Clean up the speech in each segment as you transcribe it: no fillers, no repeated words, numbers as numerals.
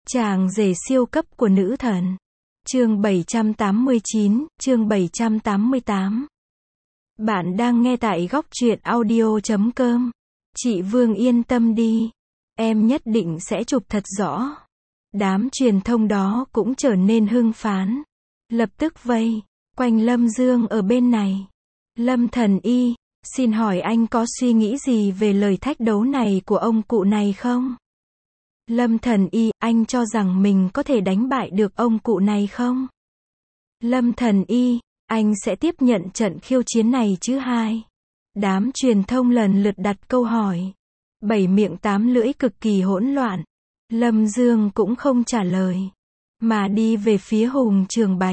Chàng rể siêu cấp của nữ thần. Chương 789, chương 788. Bạn đang nghe tại góc truyện audio.com. Chị Vương yên tâm đi. Em nhất định sẽ chụp thật rõ. Đám truyền thông đó cũng trở nên hưng phấn. Lập tức vây quanh Lâm Dương ở bên này. Lâm Thần Y, xin hỏi anh có suy nghĩ gì về lời thách đấu này của ông cụ này không? Lâm Thần Y, anh cho rằng mình có thể đánh bại được ông cụ này không? Lâm Thần Y, anh sẽ tiếp nhận trận khiêu chiến này chứ hai? Đám truyền thông lần lượt đặt câu hỏi. Bảy miệng tám lưỡi cực kỳ hỗn loạn. Lâm Dương cũng không trả lời, mà đi về phía Hùng Trường Bạch.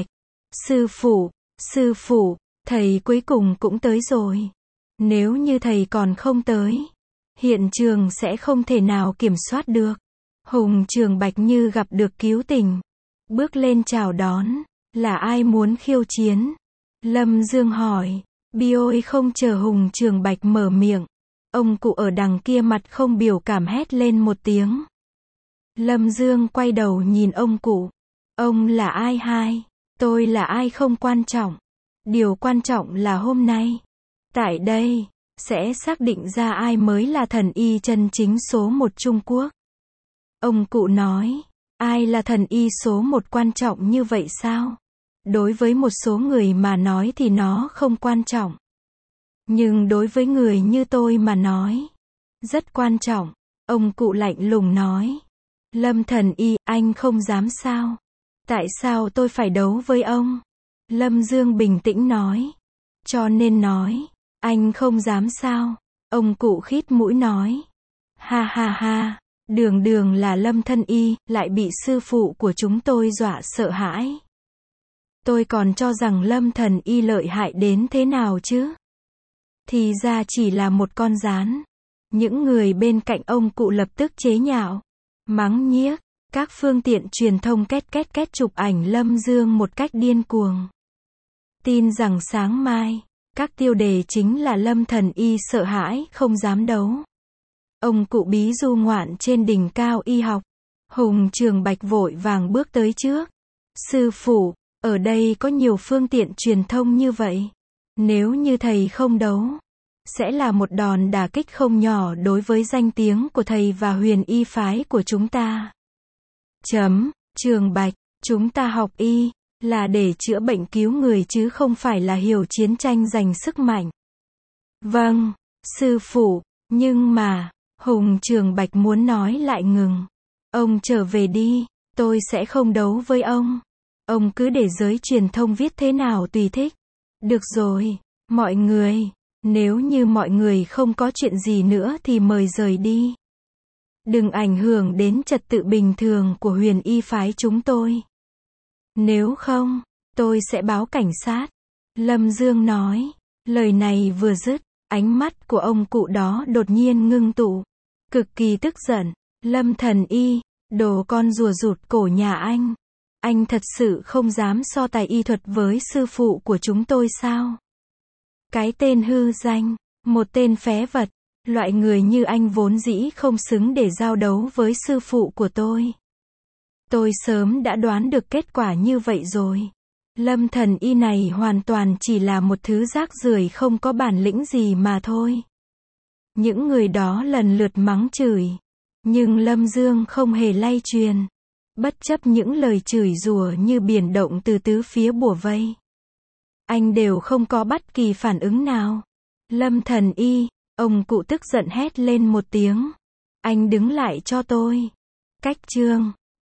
Sư phụ, thầy cuối cùng cũng tới rồi. Nếu như thầy còn không tới, hiện trường sẽ không thể nào kiểm soát được. Hùng Trường Bạch như gặp được cứu tình, bước lên chào đón. Là ai muốn khiêu chiến? Lâm Dương hỏi. Ôi không chờ Hùng Trường Bạch mở miệng, ông cụ ở đằng kia mặt không biểu cảm hét lên một tiếng. Lâm Dương quay đầu nhìn ông cụ. Ông là ai hai? Tôi là ai không quan trọng. Điều quan trọng là hôm nay, tại đây, sẽ xác định ra ai mới là thần y chân chính số một Trung Quốc. Ông cụ nói, ai là thần y số một quan trọng như vậy sao? Đối với một số người mà nói thì nó không quan trọng. Nhưng đối với người như tôi mà nói, rất quan trọng. Ông cụ lạnh lùng nói. Lâm Thần Y, anh không dám sao? Tại sao tôi phải đấu với ông? Lâm Dương bình tĩnh nói. Cho nên nói, anh không dám sao? Ông cụ khít mũi nói. Ha ha ha, đường là Lâm Thần Y, lại bị sư phụ của chúng tôi dọa sợ hãi. Tôi còn cho rằng Lâm Thần Y lợi hại đến thế nào chứ? Thì ra chỉ là một con gián. Những người bên cạnh ông cụ lập tức chế nhạo, mắng nhiếc. Các phương tiện truyền thông két chụp ảnh Lâm Dương một cách điên cuồng. Tin rằng sáng mai, các tiêu đề chính là Lâm Thần Y sợ hãi, không dám đấu. Ông cụ bí du ngoạn trên đỉnh cao y học. Hùng Trường Bạch vội vàng bước tới trước. Sư phụ, ở đây có nhiều phương tiện truyền thông như vậy. Nếu như thầy không đấu, sẽ là một đòn đả kích không nhỏ đối với danh tiếng của thầy và huyền y phái của chúng ta. Trường Bạch, chúng ta học y, là để chữa bệnh cứu người chứ không phải là hiểu chiến tranh giành sức mạnh. Vâng, sư phụ, nhưng mà, Hùng Trường Bạch muốn nói lại ngừng. Ông trở về đi, tôi sẽ không đấu với ông. Ông cứ để giới truyền thông viết thế nào tùy thích. Được rồi, mọi người, nếu như mọi người không có chuyện gì nữa thì mời rời đi. Đừng ảnh hưởng đến trật tự bình thường của huyền y phái chúng tôi. Nếu không, tôi sẽ báo cảnh sát. Lâm Dương nói. Lời này vừa dứt, ánh mắt của ông cụ đó đột nhiên ngưng tụ. Cực kỳ tức giận. Lâm Thần Y, đồ con rùa rụt cổ nhà anh. Anh thật sự không dám so tài y thuật với sư phụ của chúng tôi sao? Cái tên hư danh, một tên phế vật. Loại người như anh vốn dĩ không xứng để giao đấu với sư phụ của tôi. Tôi sớm đã đoán được kết quả như vậy rồi. Lâm Thần Y này hoàn toàn chỉ là một thứ rác rưởi không có bản lĩnh gì mà thôi. Những người đó lần lượt mắng chửi. Nhưng Lâm Dương không hề lay truyền. Bất chấp những lời chửi rủa như biển động từ tứ phía bủa vây. Anh đều không có bất kỳ phản ứng nào. Lâm Thần Y, ông cụ tức giận hét lên một tiếng. Anh đứng lại cho tôi. Cách chương